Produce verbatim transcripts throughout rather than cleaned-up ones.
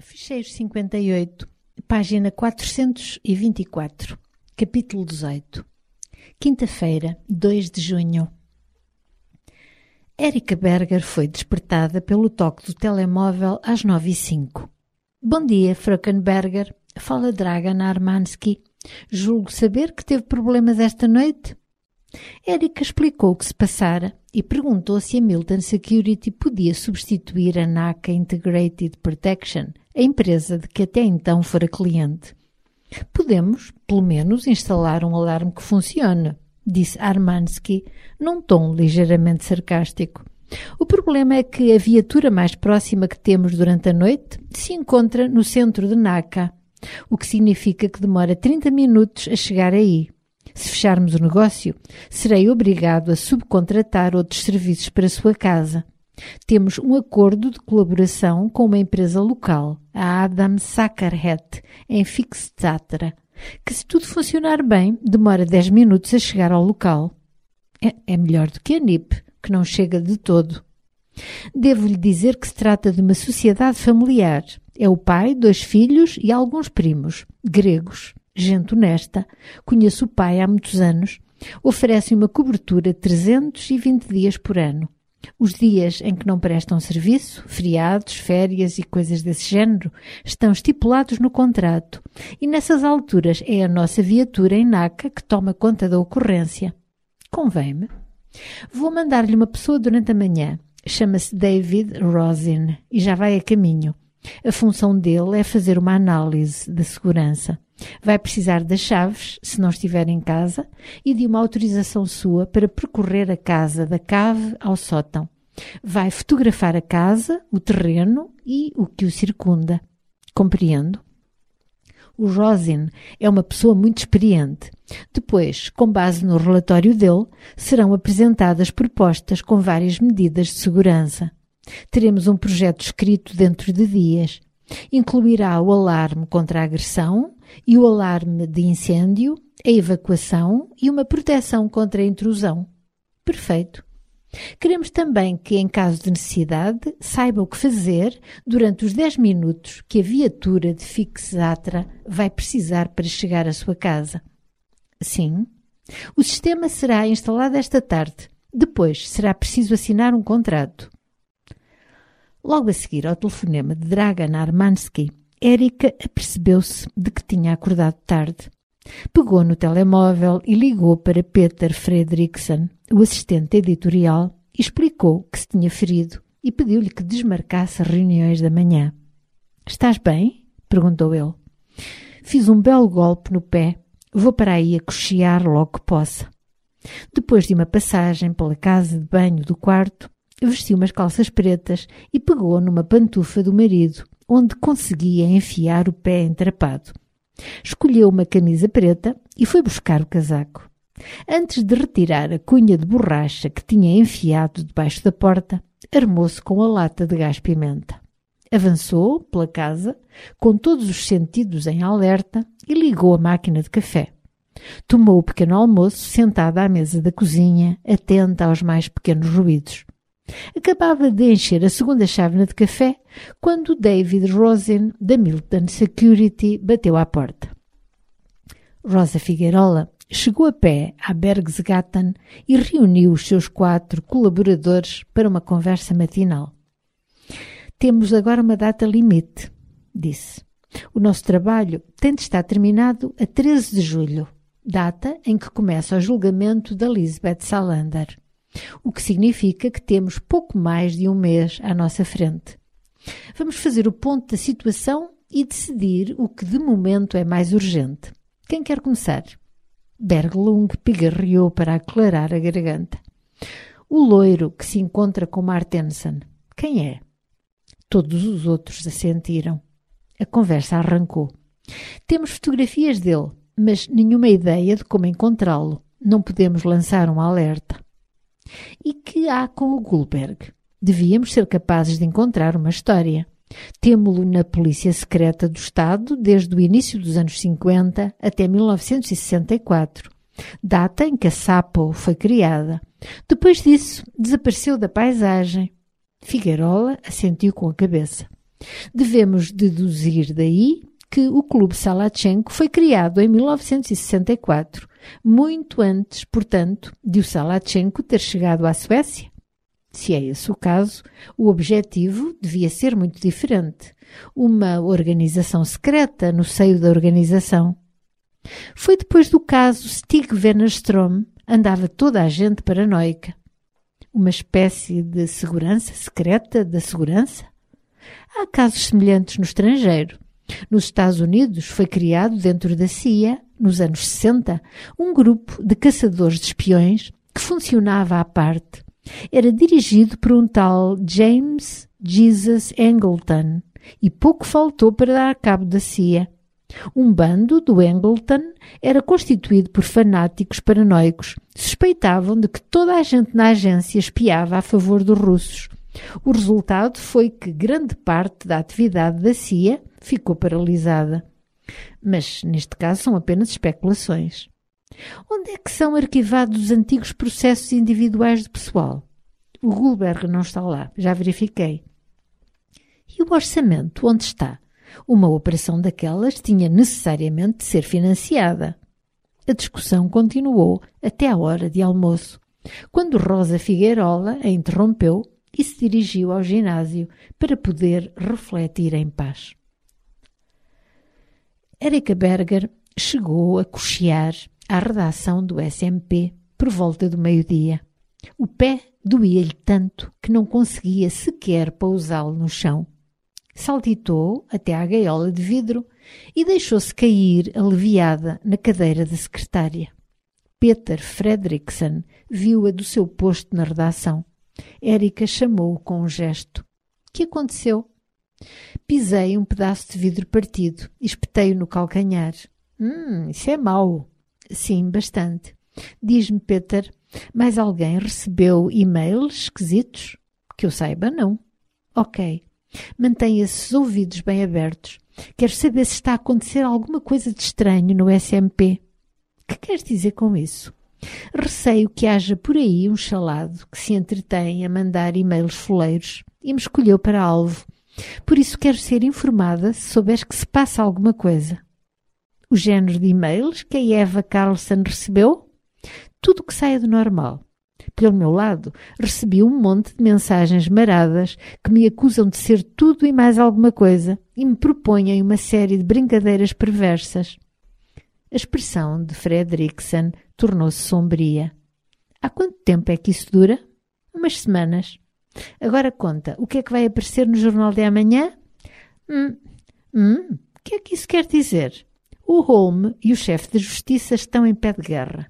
Ficheiro cinquenta e oito, página quatrocentos e vinte e quatro, capítulo dezoito. Quinta-feira, dois de junho. Erika Berger foi despertada pelo toque do telemóvel às nove e cinco. Bom dia, Fröken Berger. Fala Dragan Armansky. Julgo saber que teve problemas esta noite. Erika explicou o que se passara e perguntou se a Milton Security podia substituir a N A C A Integrated Protection, a empresa de que até então fora cliente. Podemos, pelo menos, instalar um alarme que funcione, disse Armansky, num tom ligeiramente sarcástico. O problema é que a viatura mais próxima que temos durante a noite se encontra no centro de N A C A, o que significa que demora trinta minutos a chegar aí. Se fecharmos o negócio, serei obrigado a subcontratar outros serviços para a sua casa. Temos um acordo de colaboração com uma empresa local, a Adam Sakarhet, em Fixtatra, que, se tudo funcionar bem, demora dez minutos a chegar ao local. É, é melhor do que a N I P, que não chega de todo. Devo-lhe dizer que se trata de uma sociedade familiar. É o pai, dois filhos e alguns primos, gregos. Gente honesta, conheço o pai há muitos anos, oferecem uma cobertura de trezentos e vinte dias por ano. Os dias em que não prestam serviço, feriados, férias e coisas desse género, estão estipulados no contrato e nessas alturas é a nossa viatura em N A C A que toma conta da ocorrência. Convém-me. Vou mandar-lhe uma pessoa durante a manhã. Chama-se David Rosin e já vai a caminho. A função dele é fazer uma análise da segurança. Vai precisar das chaves, se não estiver em casa, e de uma autorização sua para percorrer a casa da cave ao sótão. Vai fotografar a casa, o terreno e o que o circunda. Compreendo? O Rosin é uma pessoa muito experiente. Depois, com base no relatório dele, serão apresentadas propostas com várias medidas de segurança. Teremos um projeto escrito dentro de dias. Incluirá o alarme contra a agressão e o alarme de incêndio, a evacuação e uma proteção contra a intrusão. Perfeito. Queremos também que, em caso de necessidade, saiba o que fazer durante os dez minutos que a viatura de Fixatra vai precisar para chegar à sua casa. Sim. O sistema será instalado esta tarde. Depois será preciso assinar um contrato. Logo a seguir ao telefonema de Dragan Armansky, Erika apercebeu-se de que tinha acordado tarde. Pegou no telemóvel e ligou para Peter Fredriksson, o assistente editorial, e explicou que se tinha ferido e pediu-lhe que desmarcasse as reuniões da manhã. — Estás bem? — perguntou ele. — Fiz um belo golpe no pé. Vou para aí a cochear logo que possa. Depois de uma passagem pela casa de banho do quarto, vestiu umas calças pretas e pegou numa pantufa do marido, onde conseguia enfiar o pé entrapado. Escolheu uma camisa preta e foi buscar o casaco. Antes de retirar a cunha de borracha que tinha enfiado debaixo da porta, armou-se com a lata de gás-pimenta. Avançou pela casa, com todos os sentidos em alerta, e ligou a máquina de café. Tomou o pequeno almoço sentada à mesa da cozinha, atenta aos mais pequenos ruídos. Acabava de encher a segunda chávena de café quando David Rosin, da Milton Security, bateu à porta. Rosa Figueirola chegou a pé à Bergsgatan e reuniu os seus quatro colaboradores para uma conversa matinal. Temos agora uma data limite, disse. O nosso trabalho tem de estar terminado a treze de julho, data em que começa o julgamento da Lisbeth Salander. O que significa que temos pouco mais de um mês à nossa frente. Vamos fazer o ponto da situação e decidir o que de momento é mais urgente. Quem quer começar? Berglund pigarreou para aclarar a garganta. O loiro que se encontra com Martensen. Quem é? Todos os outros assentiram. A conversa arrancou. Temos fotografias dele, mas nenhuma ideia de como encontrá-lo. Não podemos lançar um alerta. E que há com o Goldberg? Devíamos ser capazes de encontrar uma história. Temo-lo na Polícia Secreta do Estado desde o início dos anos cinquenta até mil novecentos e sessenta e quatro, data em que a Sapo foi criada. Depois disso, desapareceu da paisagem. Figueirola assentiu com a cabeça. Devemos deduzir daí que o Clube Salachenko foi criado em mil novecentos e sessenta e quatro, muito antes, portanto, de o Salachenko ter chegado à Suécia. Se é esse o caso, o objetivo devia ser muito diferente. Uma organização secreta no seio da organização. Foi depois do caso Stig Wennerström, andava toda a gente paranoica. Uma espécie de segurança secreta da segurança? Há casos semelhantes no estrangeiro. Nos Estados Unidos foi criado dentro da C I A, nos anos sessenta, um grupo de caçadores de espiões que funcionava à parte. Era dirigido por um tal James Jesus Angleton e pouco faltou para dar cabo da C I A. Um bando do Angleton era constituído por fanáticos paranoicos. Suspeitavam de que toda a gente na agência espiava a favor dos russos. O resultado foi que grande parte da atividade da C I A ficou paralisada. Mas, neste caso, são apenas especulações. Onde é que são arquivados os antigos processos individuais de pessoal? O Goldberg não está lá, já verifiquei. E o orçamento, onde está? Uma operação daquelas tinha necessariamente de ser financiada. A discussão continuou até a hora de almoço, quando Rosa Figueirola a interrompeu e se dirigiu ao ginásio para poder refletir em paz. Erika Berger chegou a cochear à redação do S M P por volta do meio-dia. O pé doía-lhe tanto que não conseguia sequer pousá-lo no chão. Saltitou até à gaiola de vidro e deixou-se cair aliviada na cadeira da secretária. Peter Fredriksson viu-a do seu posto na redação. Erika chamou-o com um gesto. — Que aconteceu? — Pisei um pedaço de vidro partido e espetei-o no calcanhar. — Hum, isso é mau. — Sim, bastante. — Diz-me, Peter, mais alguém recebeu e-mails esquisitos? — Que eu saiba, não. — Ok. Mantenha esses ouvidos bem abertos. Quero saber se está a acontecer alguma coisa de estranho no S M P. — Que queres dizer com isso? — Receio que haja por aí um chalado que se entretém a mandar e-mails foleiros e me escolheu para alvo. Por isso quero ser informada se souberes que se passa alguma coisa. — O género de e-mails que a Eva Carlson recebeu? — Tudo o que saia do normal. Pelo meu lado, recebi um monte de mensagens maradas que me acusam de ser tudo e mais alguma coisa e me propõem uma série de brincadeiras perversas. A expressão de Fredriksson tornou-se sombria. — Há quanto tempo é que isso dura? — Umas semanas. — Agora conta, o que é que vai aparecer no jornal de amanhã? Hum, hum, o que é que isso quer dizer? O Holm e o chefe de justiça estão em pé de guerra.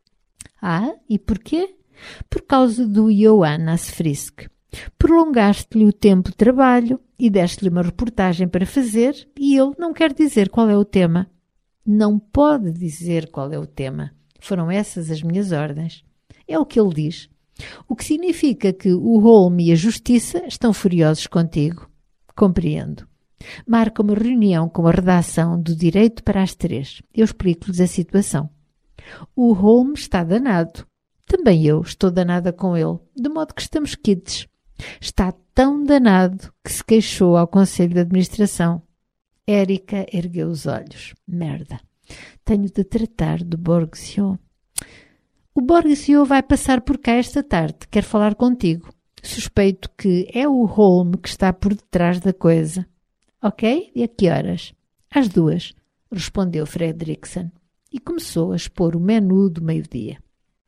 — Ah, e porquê? — Por causa do Johannes Frisk. Prolongaste-lhe o tempo de trabalho e deste-lhe uma reportagem para fazer e ele não quer dizer qual é o tema. — Não pode dizer qual é o tema. Foram essas as minhas ordens. É o que ele diz. O que significa que o Holm e a Justiça estão furiosos contigo. Compreendo. Marca uma reunião com a redação do Direito para as três. Eu explico-lhes a situação. O Holm está danado. Também eu estou danada com ele, de modo que estamos quites. Está tão danado que se queixou ao Conselho de Administração. Erika ergueu os olhos. Merda. Tenho de tratar do Borgsio. O Borgsio vai passar por cá esta tarde. Quer falar contigo. Suspeito que é o Holm que está por detrás da coisa. Ok? E a que horas? Às duas, respondeu Fredriksson e começou a expor o menu do meio-dia.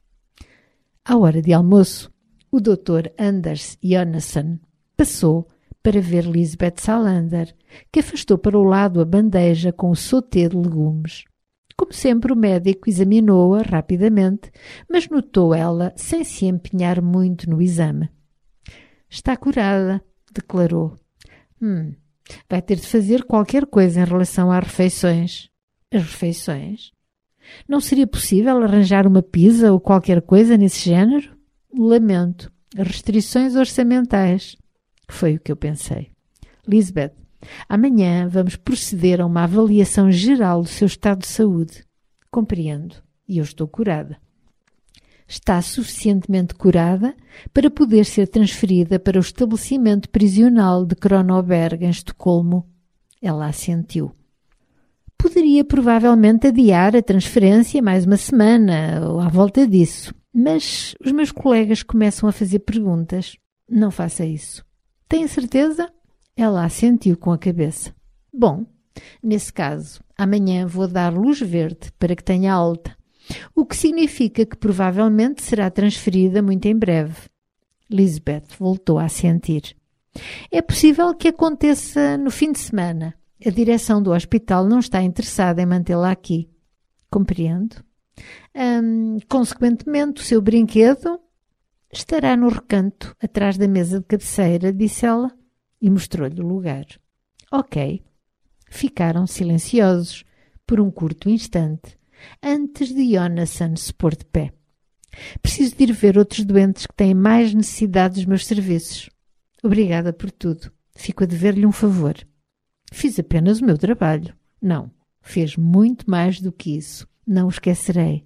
À hora de almoço, o doutor Anders Jonassen passou para ver Lisbeth Salander, que afastou para o lado a bandeja com o sauté de legumes. Como sempre, o médico examinou-a rapidamente, mas notou ela sem se empenhar muito no exame. — Está curada, declarou. Hum, vai ter de fazer qualquer coisa em relação às refeições. As refeições? Não seria possível arranjar uma pizza ou qualquer coisa nesse género? Lamento. Restrições orçamentais. Foi o que eu pensei. Lisbeth, amanhã vamos proceder a uma avaliação geral do seu estado de saúde. Compreendo. E eu estou curada. está suficientemente curada para poder ser transferida para o estabelecimento prisional de Kronoberg, em Estocolmo. Ela assentiu. Poderia provavelmente adiar a transferência mais uma semana ou à volta disso, mas os meus colegas começam a fazer perguntas. Não faça isso. Tem certeza? Ela assentiu com a cabeça. Bom, nesse caso, amanhã vou dar luz verde para que tenha alta, o que significa que provavelmente será transferida muito em breve. Lisbeth voltou a assentir. É possível que aconteça no fim de semana. A direção do hospital não está interessada em mantê-la aqui. Compreendo. Hum, consequentemente, o seu brinquedo estará no recanto, atrás da mesa de cabeceira, disse ela, e mostrou-lhe o lugar. Ok. Ficaram silenciosos por um curto instante, antes de Jonasson se pôr de pé. Preciso de ir ver outros doentes que têm mais necessidade dos meus serviços. Obrigada por tudo. Fico a dever-lhe um favor. Fiz apenas o meu trabalho. Não, fez muito mais do que isso. Não o esquecerei.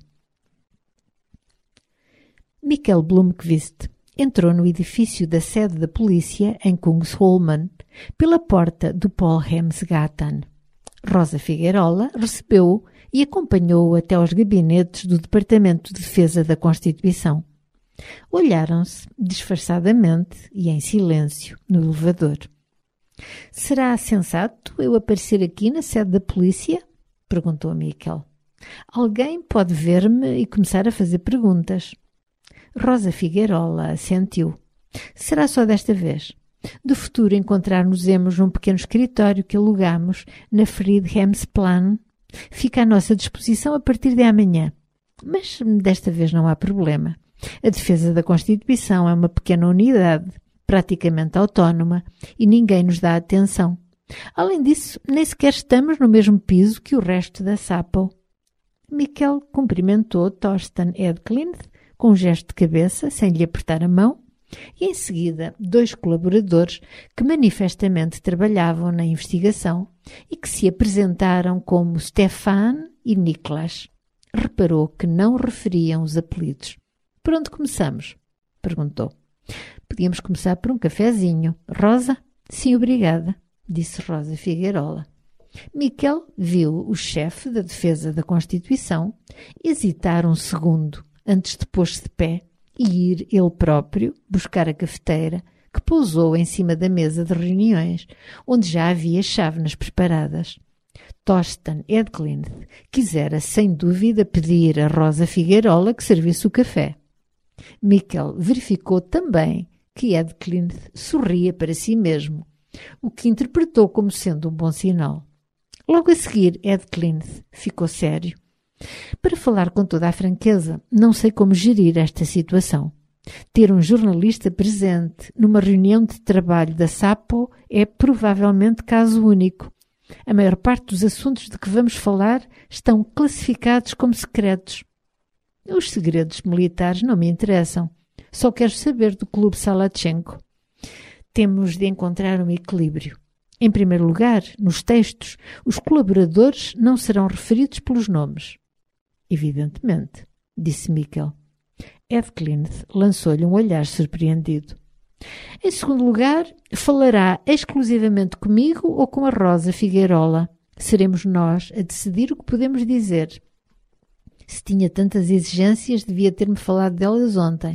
Mikkel Blomqvist entrou no edifício da sede da polícia em Kungsholmen pela porta do Polhemsgatan. Rosa Figueirola recebeu-o e acompanhou-o até aos gabinetes do Departamento de Defesa da Constituição. Olharam-se disfarçadamente e em silêncio no elevador. Será sensato eu aparecer aqui na sede da polícia? Perguntou Mikkel. Alguém pode ver-me e começar a fazer perguntas. Rosa Figueirola assentiu. Será só desta vez. Do futuro encontrar-nos-emos num pequeno escritório que alugamos na Fridhemsplan. Fica à nossa disposição a partir de amanhã. Mas desta vez não há problema. A defesa da Constituição é uma pequena unidade, praticamente autónoma, e ninguém nos dá atenção. Além disso, nem sequer estamos no mesmo piso que o resto da Sapo. Mikkel cumprimentou Thorsten Edklint com um gesto de cabeça, sem lhe apertar a mão, e em seguida dois colaboradores que manifestamente trabalhavam na investigação e que se apresentaram como Stefan e Niklas. Reparou que não referiam os apelidos. Por onde começamos? Perguntou. Podíamos começar por um cafezinho. Rosa? Sim, obrigada, disse Rosa Figueirola. Mikkel viu o chefe da defesa da Constituição hesitar um segundo antes de pôr-se de pé e ir ele próprio buscar a cafeteira que pousou em cima da mesa de reuniões, onde já havia chávenas preparadas. Thorsten Edklint quisera, sem dúvida, pedir a Rosa Figueirola que servisse o café. Mikkel verificou também que Edklint sorria para si mesmo, o que interpretou como sendo um bom sinal. Logo a seguir, Edklint ficou sério. Para falar com toda a franqueza, não sei como gerir esta situação. Ter um jornalista presente numa reunião de trabalho da Sapo é provavelmente caso único. A maior parte dos assuntos de que vamos falar estão classificados como secretos. Os segredos militares não me interessam. Só quero saber do Clube Salachenko. Temos de encontrar um equilíbrio. Em primeiro lugar, nos textos, os colaboradores não serão referidos pelos nomes. Evidentemente, disse Mikkel. Edklint lançou-lhe um olhar surpreendido. Em segundo lugar, falará exclusivamente comigo ou com a Rosa Figueirola. Seremos nós a decidir o que podemos dizer. Se tinha tantas exigências, devia ter-me falado delas ontem.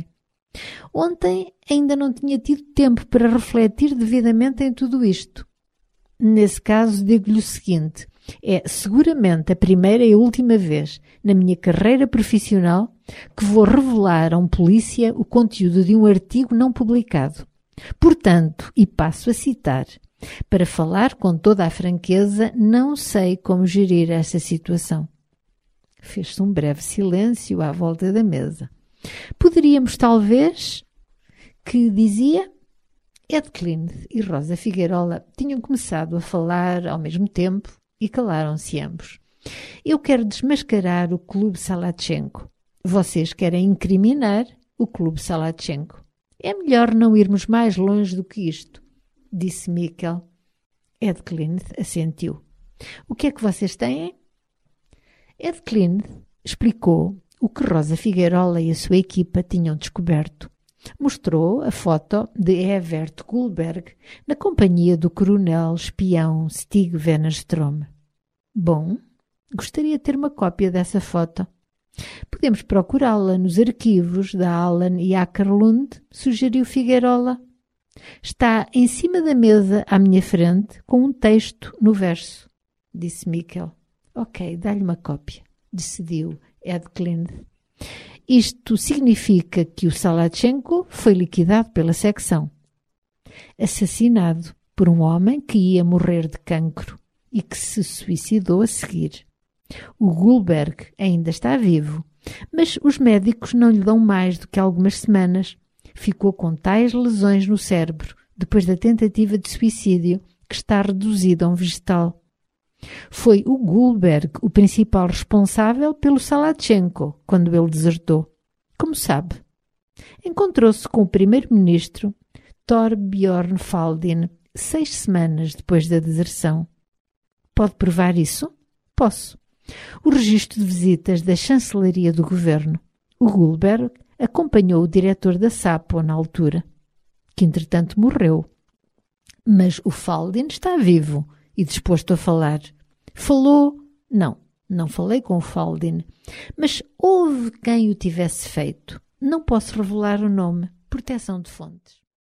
Ontem ainda não tinha tido tempo para refletir devidamente em tudo isto. Nesse caso, digo-lhe o seguinte. É seguramente a primeira e última vez na minha carreira profissional que vou revelar a um polícia o conteúdo de um artigo não publicado. Portanto, e passo a citar, para falar com toda a franqueza, não sei como gerir esta situação. Fez-se um breve silêncio à volta da mesa. Poderíamos, talvez, que dizia... Edklint e Rosa Figueirola tinham começado a falar ao mesmo tempo e calaram-se ambos. Eu quero desmascarar o Clube Salachenko. Vocês querem incriminar o Clube Salachenko. É melhor não irmos mais longe do que isto, disse Mikkel. Edklint assentiu. O que é que vocês têm? Edklint explicou o que Rosa Figueirola e a sua equipa tinham descoberto. Mostrou a foto de Evert Goldberg na companhia do coronel espião Stig Wennerstrom. Bom, gostaria de ter uma cópia dessa foto. Podemos procurá-la nos arquivos da Allen e Akerlund, sugeriu Figueirola. Está em cima da mesa à minha frente com um texto no verso, disse Mikkel. Ok, dá-lhe uma cópia, decidiu Ed Clind. Isto significa que o Salatchenko foi liquidado pela secção. Assassinado por um homem que ia morrer de cancro e que se suicidou a seguir. O Goldberg ainda está vivo, mas os médicos não lhe dão mais do que algumas semanas. Ficou com tais lesões no cérebro, depois da tentativa de suicídio, que está reduzido a um vegetal. Foi o Goldberg o principal responsável pelo Salatchenko quando ele desertou. Como sabe? Encontrou-se com o primeiro-ministro Thorbjorn Faldin seis semanas depois da deserção. Pode provar isso? Posso. O registro de visitas da chancelaria do governo. O Goldberg acompanhou o diretor da SAPO na altura, que entretanto morreu. Mas o Faldin está vivo e disposto a falar. Falou? Não, não falei com o Faldin, mas houve quem o tivesse feito. Não posso revelar o nome. Proteção de fontes.